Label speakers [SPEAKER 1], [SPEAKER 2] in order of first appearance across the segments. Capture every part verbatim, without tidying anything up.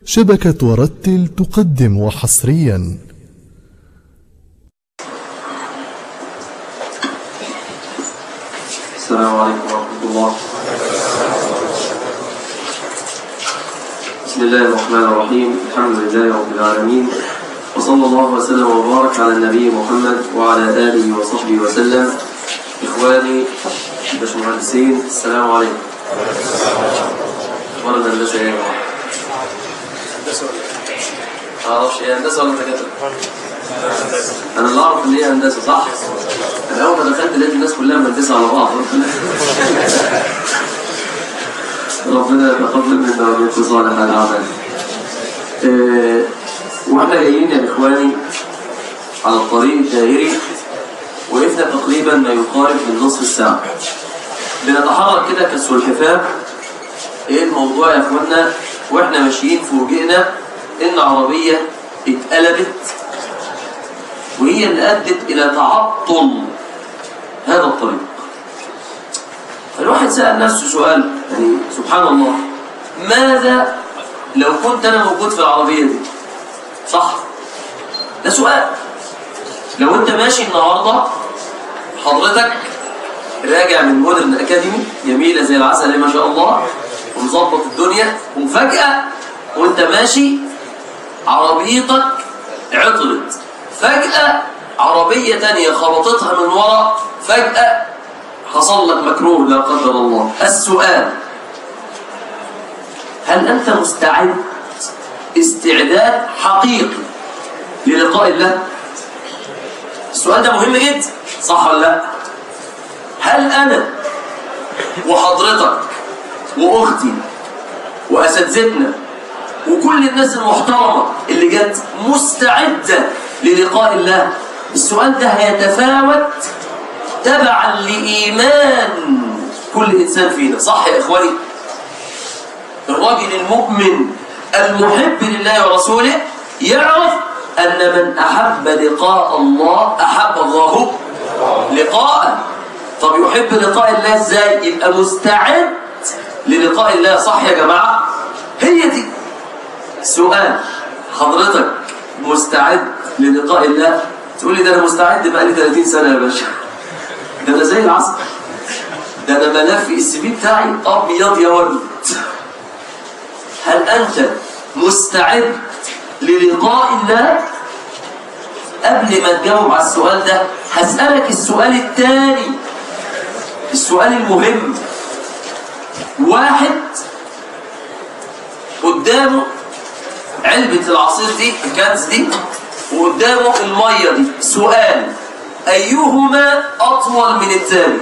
[SPEAKER 1] شبكة ورتل تقدم وحصريا.
[SPEAKER 2] السلام عليكم ورحمة الله. بسم الله الرحمن الرحيم. الحمد لله رب العالمين، وصلى الله وسلم وبارك على النبي محمد وعلى آله وصحبه وسلم. إخواني الباشمهندسين، السلام عليكم. أخبار الهندسة إيه يا جماعة؟ ما أعرفش إيه هندسة ولا دكاترة؟ أنا اللي أعرف إن هي هندسة، صح؟ أنا أول ما دخلت لقيت الناس كلها مهندسة على بعض. ربنا يتقبل منا ومنكم صالح الأعمال. أه وإحنا جايين يا إخواني على الطريق الدائري، وقفنا تقريبا ما يقارب من نصف الساعة. بنتحرك كده كالسلحفاة. إيه الموضوع يا إخوانا؟ وإحنا ماشيين فوجئنا إن عربية اتقلبت، وهي اللي أدت إلى تعطل هذا الطريق. فالواحد سأل نفسه سؤال، يعني سبحان الله، ماذا لو كنت أنا موجود في العربية دي؟ صح؟ ده سؤال. لو أنت ماشي النهاردة حضرتك راجع من مودرن أكاديمي جميلة زي العسل ما شاء الله ومظبط الدنيا، وفجأة وأنت ماشي عربيتك عطلت، فجأة عربية تانية خبطتها من ورا، فجأة حصل لك مكروه لا قدر الله. السؤال، هل أنت مستعد استعداد حقيقي للقاء الله؟ السؤال ده مهم جدا، صح ولا لا؟ هل أنا وحضرتك وأختي وأساتذتنا وكل الناس المحترمة اللي جت مستعدة للقاء الله؟ السؤال ده هيتفاوت تبعا لإيمان كل إنسان فينا، صح يا إخواني؟ الراجل المؤمن المحب لله ورسوله يعرف أن من أحب لقاء الله أحب الله لقاءه. طب يحب لقاء الله إزاي؟ يبقى مستعد للقاء الله، صح يا جماعة؟ هي دي سؤال. حضرتك مستعد للقاء الله؟ تقول لي ده أنا مستعد بقالي ثلاثين سنة يا باشا، ده أنا زي العسل، ده أنا ملف السي في بتاعي أبيض يا ولد. هل أنت مستعد للقاء الله؟ قبل ما تجاوب على السؤال ده هسألك السؤال الثاني، السؤال المهم. واحد قدامه علبة العصير دي، الكنز دي، وقدامه المية دي. سؤال، أيهما أطول من الثاني؟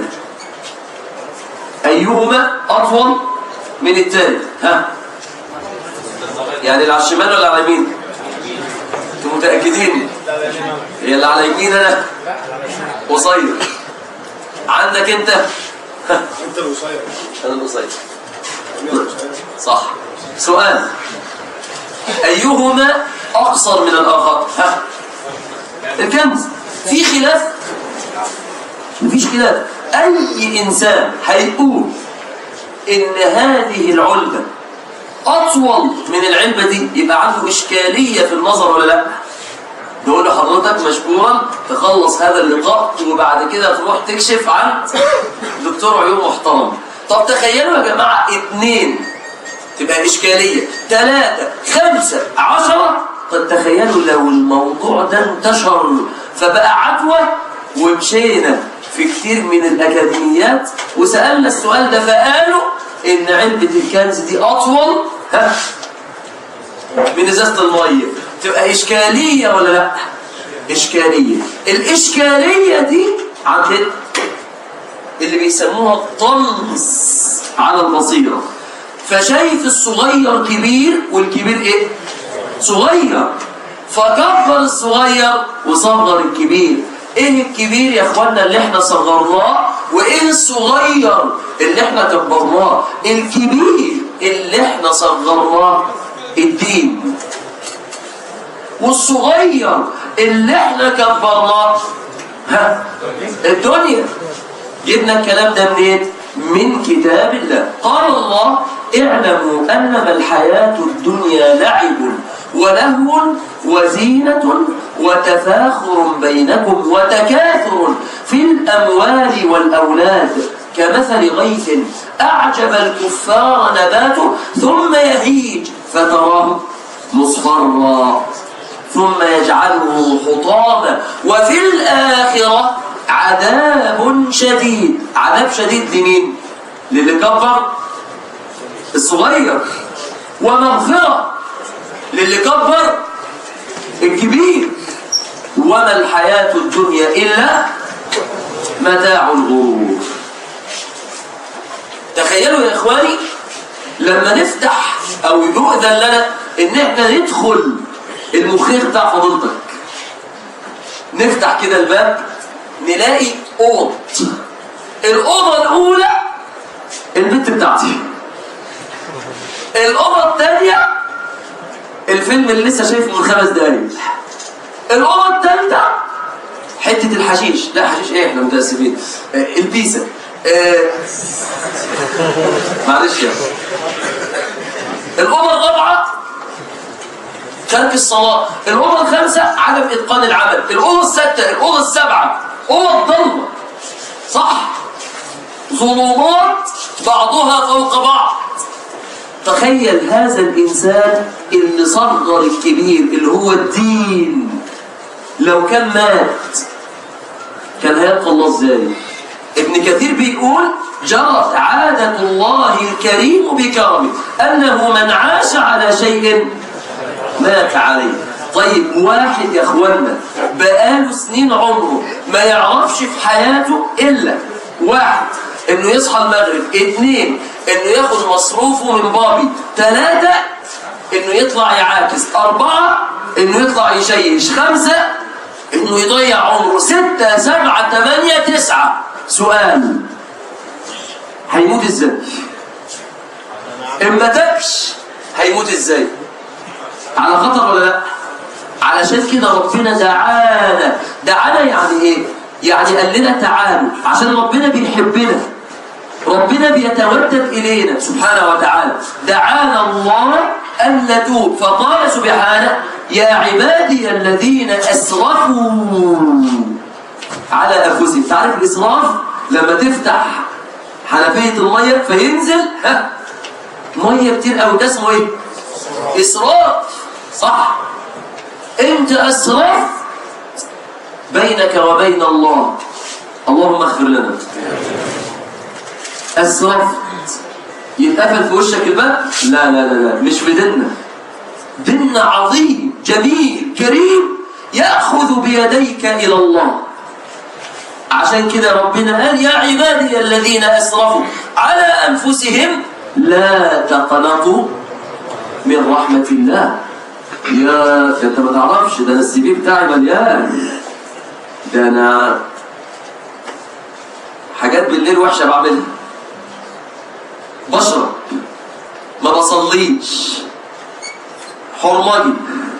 [SPEAKER 2] أيهما أطول من الثاني؟ ها؟ يعني اللي على الشمال ولا على اليمين؟ أنتم متأكدين؟ هي اللي على اليمين. أنا قصير. عندك أنت؟
[SPEAKER 3] أنت القصير.
[SPEAKER 2] أنا القصير. صح. سؤال، أيهما أقصر من الآخر؟ ها؟ الكنز. في خلاف؟ مفيش خلاف. أي إنسان هيقول إن هذه العلبة أطول من العلبة دي يبقى عنده إشكالية في النظر ولا لا؟ نقول له حضرتك مشكورا تخلص هذا اللقاء وبعد كده تروح تكشف عن دكتور عيون محترم. طب تخيلوا يا جماعة، اتنين تبقى إشكالية، ثلاثة، خمسة، عشرة. طب تخيلوا لو الموضوع ده انتشر فبقى عدوى، ومشينا في كتير من الأكاديميات وسألنا السؤال ده فقالوا إن علبة الكنز دي أطول ها من إزازة المية، تبقى إشكالية ولا لا؟ إشكالية. الإشكالية دي عندنا اللي بيسموها الطمس على البصيرة. فشايف الصغير كبير والكبير إيه؟ صغير، فكبر الصغير وصغر الكبير. ايه الكبير يا اخوانا اللي احنا صغرناه، وايه الصغير اللي احنا كبرناه؟ الكبير اللي احنا صغرناه الدين، والصغير اللي احنا كبرناه ها الدنيا. جبنا الكلام ده منين؟ من كتاب الله. قال الله اعلموا أنما الحياة الدنيا لعب ولهو وزينة وتفاخر بينكم وتكاثر في الأموال والأولاد كمثل غيث أعجب الكفار نباته ثم يهيج فتراه مصفرا ثم يجعله حطاما وفي الآخرة عذاب شديد. عذاب شديد لمين؟ للي كبر الصغير، ومغفرة للي كبر الكبير. وما الحياة الدنيا إلا متاع الغرور. تخيلوا يا إخواني لما نفتح أو يؤذن لنا إن إحنا ندخل المخيخ بتاع فضيلتك، نفتح كده الباب نلاقي أوض. الأوضة الأولى البنت بتاعتي، الأوضة الثانية الفيلم اللي لسه شايفه من خمس دقايق، الأوضة الثالثة حتة الحشيش. لا حشيش إيه، إحنا متأسفين. آه البيسة. آه معلش يا الأوضة الرابعة ترك الصلاة، الأوضة الخامسة عدم إتقان العمل، الأوضة الستة، الأوضة السبعة أوضة ضلمة. صح؟ ظلمات بعضها فوق بعض. تخيل هذا الإنسان اللي صغر الكبير اللي هو الدين، لو كان مات كان هيلقى الله ازاي؟ ابن كثير بيقول جرت عادة الله الكريم بكرمه أنه من عاش على شيء مات عليه. طيب واحد يا اخوانا بقاله سنين عمره ما يعرفش في حياته إلا واحد انه يصحى المغرب، اثنين انه ياخد مصروفه من بابي، ثلاثة انه يطلع يعاكس، أربعة انه يطلع يشيش، خمسة انه يضيع عمره، ستة سبعة ثمانية تسعة. سؤال، هيموت ازاي؟ اما تبش هيموت ازاي؟ على خطر ولا لا؟ علشان كده ربنا دعانا. دعانا يعني ايه؟ يعني قال لنا تعالوا، عشان ربنا بيحبنا، ربنا بيتودد إلينا سبحانه وتعالى. دعانا الله أن نتوب، فقال سبحانه يا عبادي الذين أسرفوا على أنفسهم. تعرف الإسراف؟ لما تفتح حنفية المية فينزل ها مية كتير قوي، ده اسمه ايه؟ إسراف. صح؟ أنت أسرفت بينك وبين الله، اللهم اغفر لنا. أسرفت يتقفل في وشك الباب؟ لا لا لا لا، مش بدنا. دين عظيم جميل كريم يأخذ بيديك إلى الله. عشان كده ربنا قال يا عبادي الذين أسرفوا على أنفسهم لا تقنطوا من رحمة الله. يا انت ما تعرفش، ده انا السي في بتاعي مليان، ده انا حاجات بالليل وحشه بعملها، بشرب، ما بصليش، حرمجي،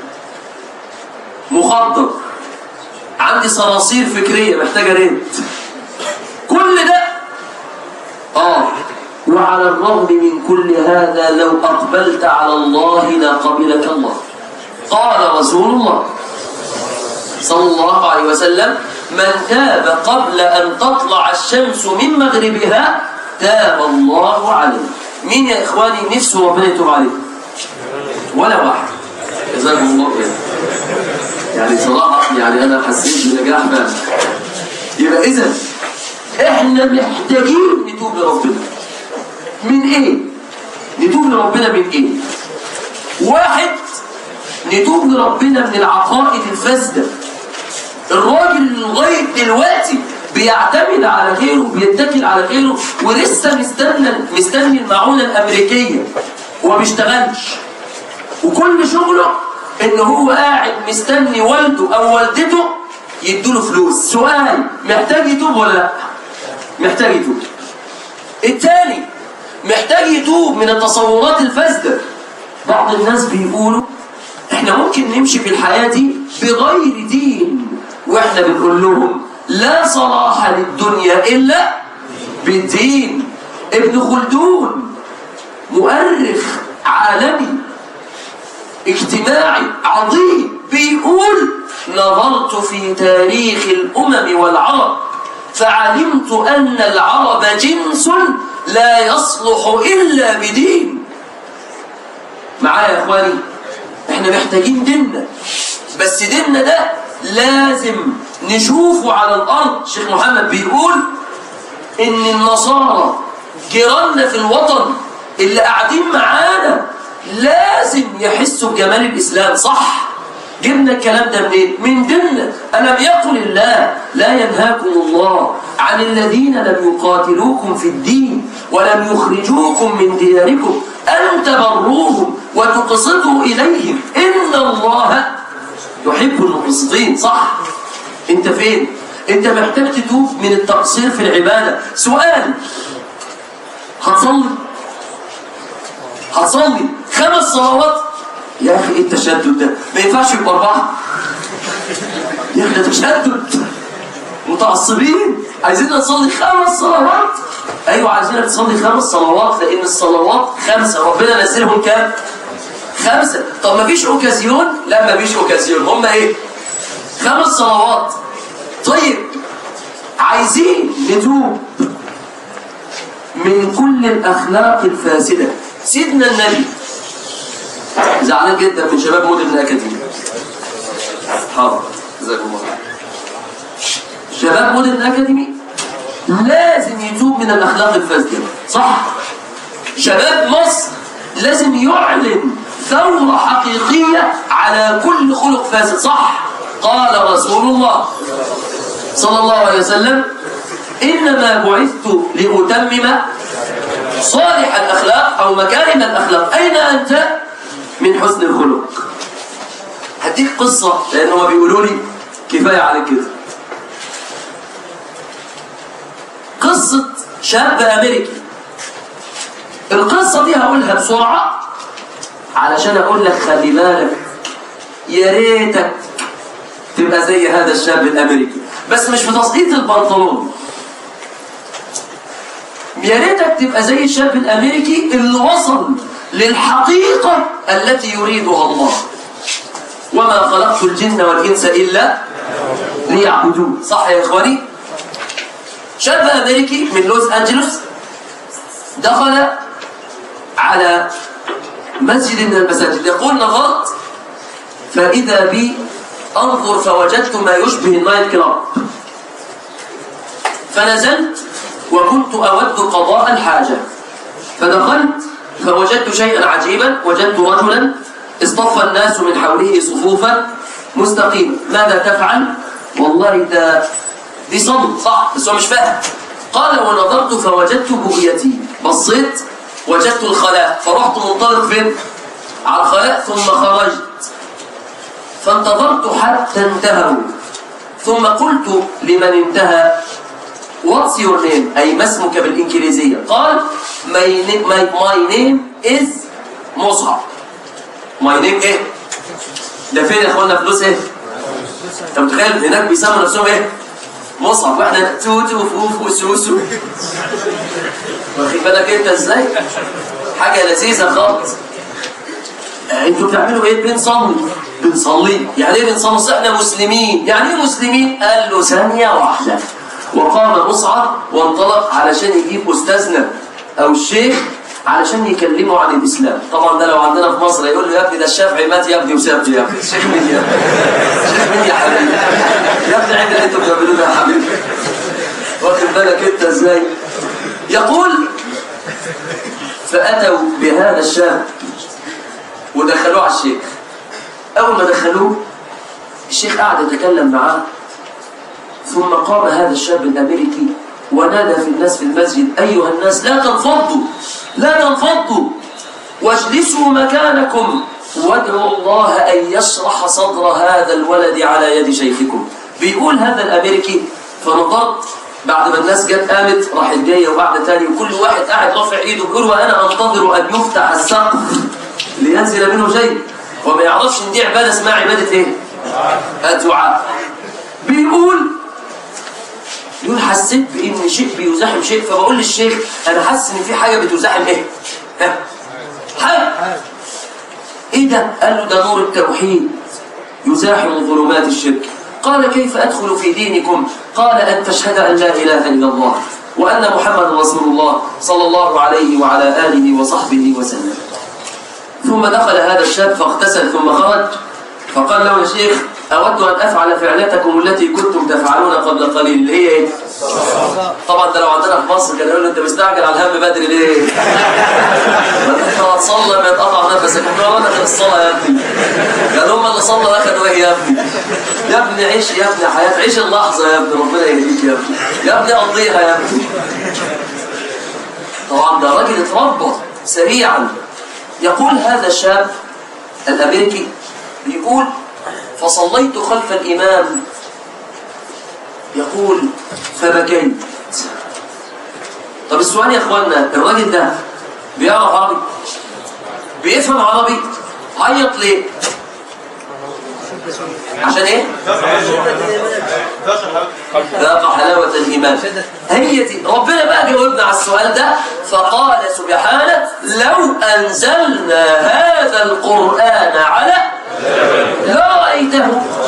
[SPEAKER 2] مخدر، عندي صراصير فكريه محتاجه ريت، كل ده اه. وعلى الرغم من كل هذا لو اقبلت على الله لقبلك الله. قال رسول الله صلى الله عليه وسلم من تاب قبل أن تطلع الشمس من مغربها تاب الله عليه. مين يا إخواني نفسه ربنا يتوب عليه؟ ولا واحد. جزاكم الله خير. يعني صراحة يعني أنا حسيت بنجاح بقى. يبقى إذا إحنا محتاجين نتوب لربنا. من إيه؟ نتوب لربنا من إيه؟ واحد، نتوب لربنا من العقائد الفاسدة. الراجل لغاية دلوقتي بيعتمد على غيره، بيتكل على غيره، ولسه مستني مستني المعونة الأمريكية وما بيشتغلش، وكل شغله إن هو قاعد مستني والده أو والدته يدوله فلوس. سؤال، محتاج يتوب ولا لا؟ محتاج يتوب. الثاني محتاج يتوب من التصورات الفاسدة. بعض الناس بيقولوا احنا ممكن نمشي في الحياة دي بغير دين، واحنا بنقول لهم لا صلاح للدنيا إلا بالدين. ابن خلدون مؤرخ عالمي اجتماعي عظيم بيقول نظرت في تاريخ الأمم والعرب فعلمت أن العرب جنس لا يصلح إلا بدين. معايا يا إخواني؟ إحنا محتاجين ديننا، بس ديننا ده لازم نشوفه على الأرض. الشيخ محمد بيقول إن النصارى جيراننا في الوطن اللي قاعدين معانا لازم يحسوا بجمال الإسلام. صح؟ جبنا الكلام ده منين؟ من ديننا. ألم يقل الله لا ينهاكم الله عن الذين لم يقاتلوكم في الدين ولم يخرجوكم من دياركم أن تبروهم وتقسطوا إليهم إن الله يحب المقسطين. صح؟ أنت فين؟ أنت محتاج تتوب من التقصير في العبادة. سؤال، هتصلي؟ هتصلي خمس صلوات؟ يا أخي إيه التشدد ده؟ ما ينفعش يبقى أربعة؟ يا أخي ده تشدد. متعصبين عايزين نصلي خمس صلوات. أيوة عايزين تصلي خمس صلوات لأن الصلوات خمسة، ربنا نزلهم كام؟ خمسة. طب ما فيش أوكازيون؟ لا ما فيش أوكازيون، هم إيه؟ خمس صلوات. طيب عايزين نتوب من كل الأخلاق الفاسدة. سيدنا النبي زعلان جدا من شباب مودرن أكاديمي. حاضر جزاكم الله. شباب مودرن أكاديمي لازم يتوب من الأخلاق الفاسدة. صح؟ شباب مصر لازم يعلن ثورة حقيقية على كل خلق فاسد. صح؟ قال رسول الله صلى الله عليه وسلم إنما بعثت لأتمم صالح الأخلاق أو مكارم الأخلاق. أين أنت من حسن الخلق؟ هديك قصة لأنهم بيقولوا لي كفاية على كده. قصة شاب أمريكي. القصة دي هقولها بسرعة علشان أقول لك خلي بالك يا ريتك تبقى زي هذا الشاب الأمريكي، بس مش بتسقيط البنطلون. يا ريتك تبقى زي الشاب الأمريكي اللي وصل للحقيقة التي يريدها الله. وما خلقت الجن والإنس إلا ليعبدون. صح يا إخواني؟ شاب أمريكي من لوس أنجلوس دخل على مسجد من المساجد يقول نظرت فإذا بي أنظر فوجدت ما يشبه النايت كلاب، فنزلت وكنت أود قضاء الحاجة، فدخلت فوجدت شيئا عجيبا، وجدت رجلا اصطف الناس من حوله صفوفا مستقيمة. ماذا تفعل؟ والله ده دي صمت. صح بس هو مش فاهم. قال ونظرت فوجدت بغيتي، بصيت وجدت الخلاء فرحت منطلق فين؟ على الخلاء ثم خرجت فانتظرت حتى انتهوا ثم قلت لمن انتهى What's your name؟ أي ما اسمك بالإنجليزية؟ قال my name, my, my name is مصعب. my name إيه؟ ده فين يا أخوانا فلوس إيه؟ أنت متخيل هناك بيسموا نفسهم إيه؟ مصعب، واحنا توتو وفوف وسوسو. واخد بالك أنت إزاي؟ حاجة لذيذة خالص. أنتوا بتعملوا إيه؟ بنصلي. بنصلي يعني إيه بنصلي؟ إحنا مسلمين. يعني إيه مسلمين؟ قال له ثانية واحدة. وقام مصعب وانطلق علشان يجيب أستاذنا أو الشيخ علشان يكلموا عن الإسلام. طبعا ده لو عندنا في مصر يقول له يا ابني ده الشافعي مات يا ابني وسابني يا ابني. الشيخ مين يا ابني؟ الشيخ مين يا حبيبي؟ يا ابني عند اللي انتوا بتعملوه ده يا حبيبي. واخد بالك انت ازاي؟ يقول فأتوا بهذا الشاب ودخلوه على الشيخ. أول ما دخلوه الشيخ قعد يتكلم معاه، ثم قام هذا الشاب الأمريكي ونادى في الناس في المسجد أيها الناس لا تنفضوا لا تنفضوا واجلسوا مكانكم وادعوا الله أن يشرح صدر هذا الولد على يد شيخكم. بيقول هذا الأمريكي فنظرت بعد ما الناس جت قامت راحت جايه وبعد تاني وكل واحد قاعد رافع ايده بيقول وانا انتظر ان يفتح السقف لينزل منه شيء، وما يعرفش ان دي عباده اسمها عباده ايه؟ الدعاء. بيقول يقول حسيت بان شيء بيزاحم شيء، فبقول للشيخ انا حاسس ان في حاجه بتزاحم ايه؟ ها حاج ايه ده؟ قال له ده نور التوحيد يزاحم ظلمات الشرك. قال كيف أدخل في دينكم؟ قال أن تشهد أن لا إله إلا الله وأن محمد رسول الله صلى الله عليه وعلى آله وصحبه وسلم. ثم دخل هذا الشاب فاغتسل ثم خرج، فقال له يا شيخ أود أن أفعل فعلتكم التي كنتم تفعلون قبل قليل، اللي هي إيه؟ طبعا ده لو عندنا في مصر كان يقول له أنت مستعجل على الهم بدري ليه؟ ما أنت هتصلي ما يتقطع نفسك، قال أنا في الصلاة يا ابني. قال هم اللي صلوا أخذوا إيه يا ابني؟ يا ابني عيش يا ابني حياتك، عيش اللحظة يا ابني، ربنا يهديك يا ابني، يا ابني قضيها يا ابني. طبعا ده راجل اتربى سريعا. يقول هذا الشاب الأمريكي بيقول فصليت خلف الإمام، يقول فبكيت. طب السؤال يا اخوانا، الراجل ده بيعرف عربي؟ بيفهم عربي؟ عيط ليه؟ عشان ايه؟ ذاق حلاوة الإيمان. هي دي ربنا بقى جاوبنا على السؤال ده فقال سبحانه لو أنزلنا هذا القرآن على لا رأيته.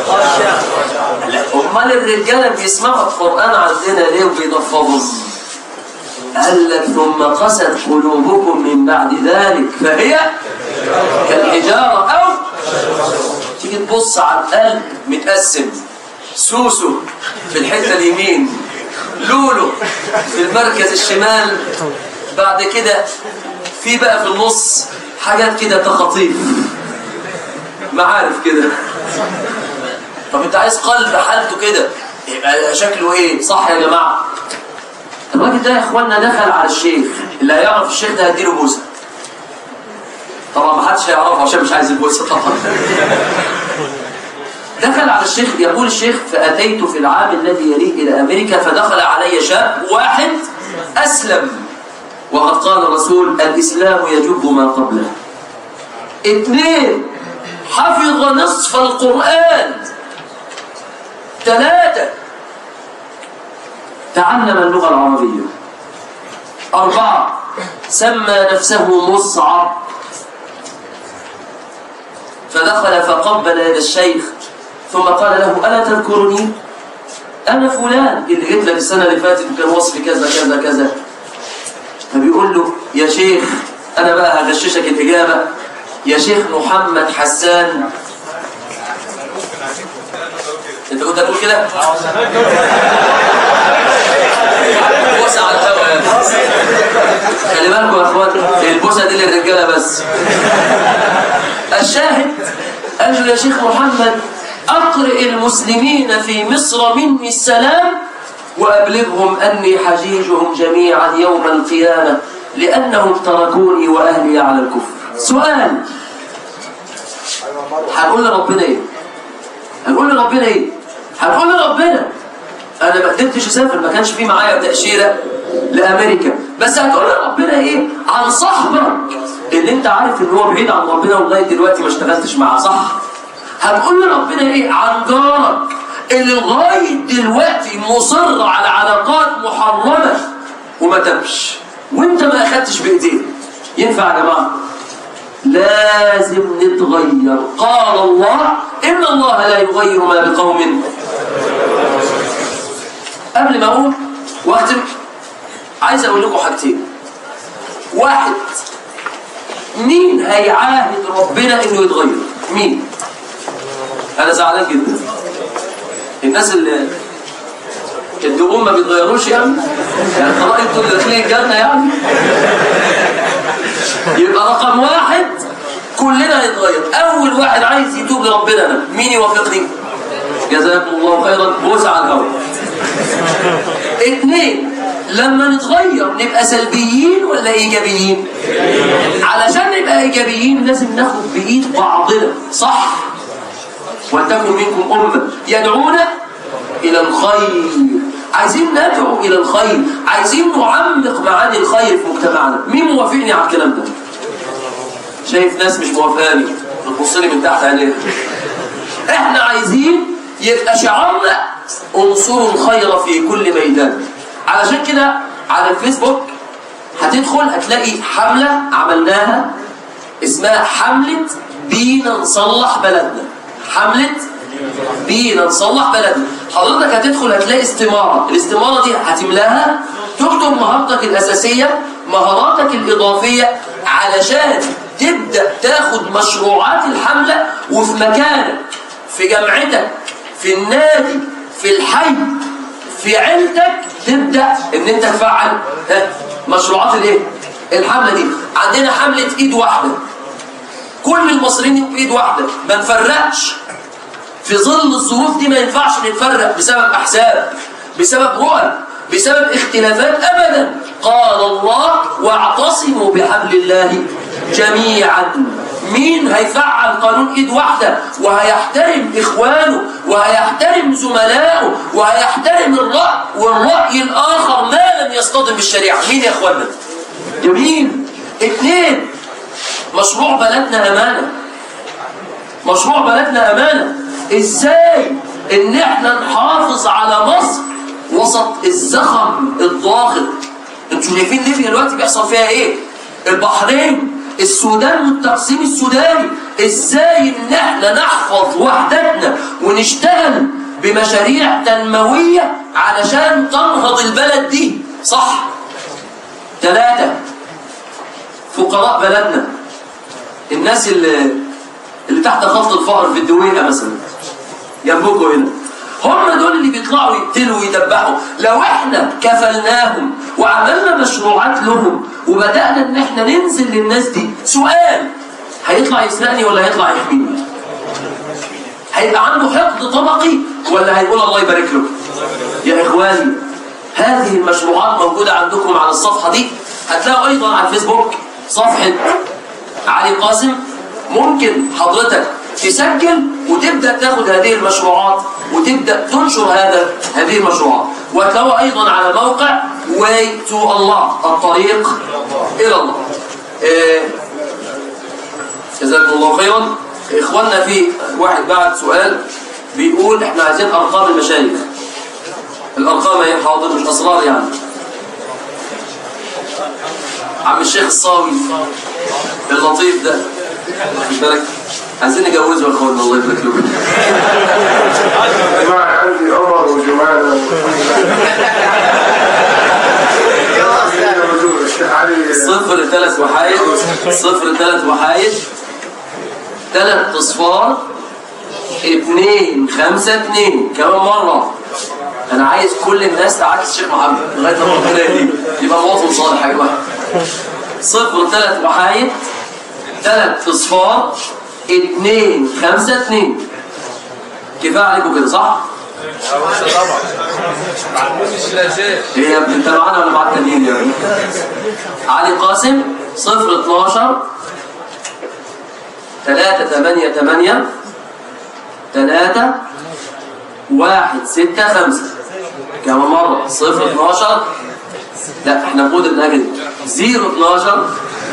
[SPEAKER 2] امال الرجاله بيسمعوا القرآن عندنا ليه وبينفضوا؟ قال لك ثم قست قلوبكم من بعد ذلك فهي كالحجارة أو تيجي تبص على القلب متقسم، سوسو في الحتة اليمين، لولو في المركز الشمال، بعد كده في بقى في النص حاجات كده تخطيف معارف كده. طب انت عايز قلب حالته كده يبقى شكله ايه؟ صح يا جماعه؟ الراجل ده يا اخوانا دخل على الشيخ، اللي هيعرف الشيخ ده هديله بوسه. طبعا ما حدش هيعرفه عشان مش عايز البوسه طبعا. دخل على الشيخ، يقول الشيخ فاتيت في العام الذي يليه الى امريكا فدخل علي شاب واحد اسلم، وقد قال الرسول الاسلام يجب ما قبله. اثنين حفظ نصف القرآن. ثلاثة تعلم اللغة العربية. أربعة سمى نفسه مصعب. فدخل فقبل يد الشيخ ثم قال له ألا تذكرني؟ أنا فلان اللي جيت لك السنة اللي فاتت وكان وصفي كذا كذا كذا. فبيقول له يا شيخ أنا بقى هغششك الإجابة، يا شيخ محمد حسان. انت كنت هتقول كده؟ بوسه على الهوا يا خلي بالكم يا اخوان، البوسه دي للرجاله بس. الشاهد قال له يا شيخ محمد اقرئ المسلمين في مصر مني السلام وابلغهم اني حجيجهم جميعا يوم القيامه لانهم تركوني واهلي على الكفر. سؤال، هنقول لربنا ايه؟ هنقول لربنا ايه؟ هنقول لربنا انا ما قدرتش اسافر، ما كانش في معايا تاشيره لامريكا، بس هتقول لربنا ايه عن صاحبك اللي انت عارف ان هو بعيد عن ربنا ولغايه دلوقتي ما اشتغلتش معاه، صح؟ هتقول لربنا ايه عن جارك اللي لغايه دلوقتي مصر على علاقات محرمه وما تمش وانت ما اخدتش بايديه؟ ينفع يا جماعه؟ لازم نتغير. قال الله إن الله لا يغير ما بقوم. قبل ما أقول واختم عايز أقول لكم حاجتين. واحد، مين هيعاهد ربنا إنه يتغير؟ مين؟ أنا زعلان جدا. الناس اللي الدقون ما بيتغيروش يعني؟ يعني خلاص انتوا اللي داخلين الجنة يعني؟ يبقى رقم واحد كلنا نتغير. اول واحد عايز يتوب لربنا انا، مين يوافقني؟ جزاكم الله خيرا، بوسه على الهواء. اثنين، لما نتغير نبقى سلبيين ولا ايجابيين؟ علشان نبقى ايجابيين لازم ناخد بايد بعضنا، صح؟ ولتكن منكم امه يدعون الى الخير. عايزين ندعو الى الخير، عايزين نعمق معاني الخير في مجتمعنا. مين موافقني على الكلام ده؟ شايف ناس مش موافقاني بتبص لي من تحت عينيها. احنا عايزين يبقى شعارنا انصروا الخير في كل ميدان. علشان كده على الفيسبوك هتدخل هتلاقي حمله عملناها اسمها حملة بينا نصلح بلدنا. حملة بينا نصلح بلدنا. حضرتك هتدخل هتلاقي استمارة، الاستمارة دي هتملاها تكتب مهارتك الأساسية، مهاراتك الإضافية، علشان تبدأ تاخد مشروعات الحملة وفي مكانك، في جامعتك، في النادي، في الحي، في عيلتك، تبدأ ان انت تفعل مشروعات الايه؟ الحملة دي. عندنا حملة ايد واحدة، كل المصريين بايد واحدة، ما نفرقش. في ظل الظروف دي ما ينفعش نتفرق بسبب احزاب، بسبب رؤى، بسبب اختلافات، ابدا. قال الله واعتصموا بحبل الله جميعا. مين هيفعل قانون ايد واحدة وهيحترم اخوانه وهيحترم زملائه وهيحترم الرأي والرأي الاخر ما لم يصطدم بالشريعة؟ مين يا اخوانا؟ جميل. اثنين، مشروع بلدنا امانة. مشروع بلدنا امانة. ازاي ان احنا نحافظ على مصر وسط الزخم الضاغط؟ انتوا شايفين ليبيا دلوقتي بيحصل فيها ايه؟ البحرين، السودان والتقسيم السوداني. ازاي ان احنا نحفظ وحدتنا ونشتغل بمشاريع تنموية علشان تنهض البلد دي، صح؟ ثلاثة، فقراء بلدنا، الناس اللي اللي تحت خط الفقر في الدويقة مثلا جنبكم هنا، هم دول اللي بيطلعوا يقتلوا ويدبحوا. لو احنا كفلناهم وعملنا مشروعات لهم وبدأنا ان احنا ننزل للناس دي، سؤال، هيطلع يسرقني ولا هيطلع يحميني؟ هيبقى عنده حقد طبقي ولا هيقول الله يبارك له؟ يا اخواني، هذه المشروعات موجودة عندكم على الصفحة دي. هتلاقوا ايضا على الفيسبوك صفحة علي قاسم. ممكن حضرتك تسجل وتبدأ تاخد هذه المشروعات وتبدأ تنشر هذا هذه المشروعات. وهتلاقوا أيضا على موقع way to Allah، الطريق إلى الله. جزاكم الله خيرا. إخواننا، في واحد بعد سؤال بيقول احنا عايزين أرقام المشايخ. الأرقام هي حاضر، مش أسرار يعني. عم الشيخ الصاوي اللطيف ده، خد بالك، عايزين نجوزه يا اخوانا، الله يبارك لكم.
[SPEAKER 3] جماعة عندي عمر وجمانة.
[SPEAKER 2] صفر ثلاث وحايد، صفر ثلاث وحايد، ثلاث اصفار، اثنين خمسة اثنين. كمان مرة، أنا عايز كل الناس تعاكس الشيخ محمد لغاية لما ربنا يهديه يبقى مواطن صالح يا جماعة. صفر ثلاث وحايد، ثلاث اصفار، اثنين خمسة اثنين. كفاية عليكم كده، صح؟ ايه يا ابني، انت معانا ولا معاك تانيين يا ابني؟ علي قاسم صفر اثناشر ثلاثة ثمانية ثمانية ثلاثة واحد ستة خمسة. كمان مرة صفر اثناشر، لا احنا نقول النهاية زيرو اثناشر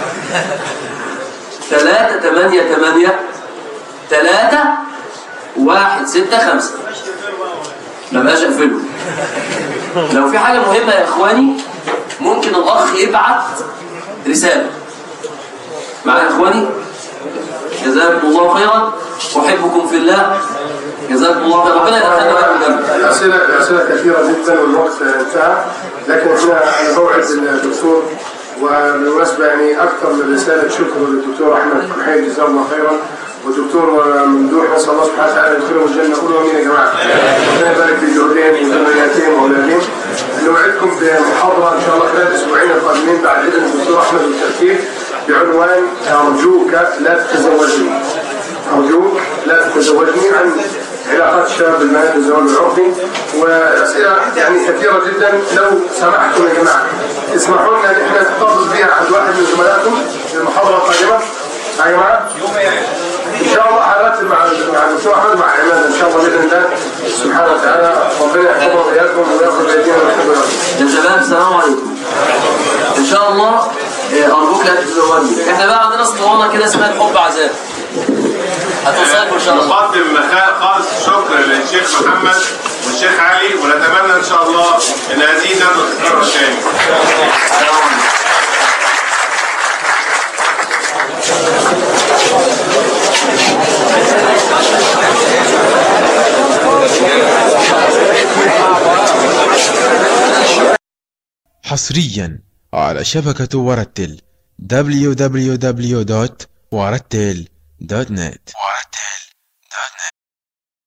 [SPEAKER 2] ثلاثة ثمانية ثمانية ثلاثة واحد ستة خمسة. ما بقاش اقفله. لو في حاجة مهمة يا اخواني، ممكن الاخ يبعت رسالة. معايا يا اخواني؟ جزاكم الله خيرا، احبكم في الله. جزاكم الله خيرا، ربنا يدخلنا معاكم الجنة.
[SPEAKER 3] الأسئلة الأسئلة كثيرة جدا والوقت انتهى، لكن احنا انا بوعد الدكتور. وبالمناسبة يعني أكثر من رسالة شكر للدكتور أحمد محيي جزاه الله خيرا، والدكتور ممدوح، نسأل الله سبحانه وتعالى يدخلهم الجنة. قولوا آمين يا جماعة. ربنا يبارك في جهدين وذرياتهم وأولادهم. نوعدكم بمحاضرة إن شاء الله خلال الأسبوعين القادمين بعد إذن الدكتور أحمد بالترتيب بعنوان أرجوك لا تتزوجني. أرجوك لا تتزوجني، عن علاقات الشباب بالبنات والزواج العرفي، وأسئلة يعني كثيرة جدا. لو سمحتم يا جماعة اسمحوا لنا ان احنا نحتفظ بها عند واحد من زملائكم في المحاضرة القادمة يا جماعة. ان شاء الله هنرتب مع مع الدكتور احمد مع عماد ان شاء الله باذن الله سبحانه وتعالى. ربنا يحفظنا واياكم وياخذ بايدينا ويحفظنا.
[SPEAKER 2] يا شباب السلام عليكم. ان شاء الله ارجوك لا تتزوجني. احنا بقى عندنا اسطوانة كده اسمها الحب عذاب، هتوصلكم ان شاء الله.
[SPEAKER 4] نقدم خالص الشكر للشيخ محمد والشيخ علي، ونتمنى ان شاء الله ان هذه الندوه تتكرر تاني.
[SPEAKER 5] حصريا على شبكة ورتل دبليو دبليو دبليو دوت ورتل دوت نت. ورتل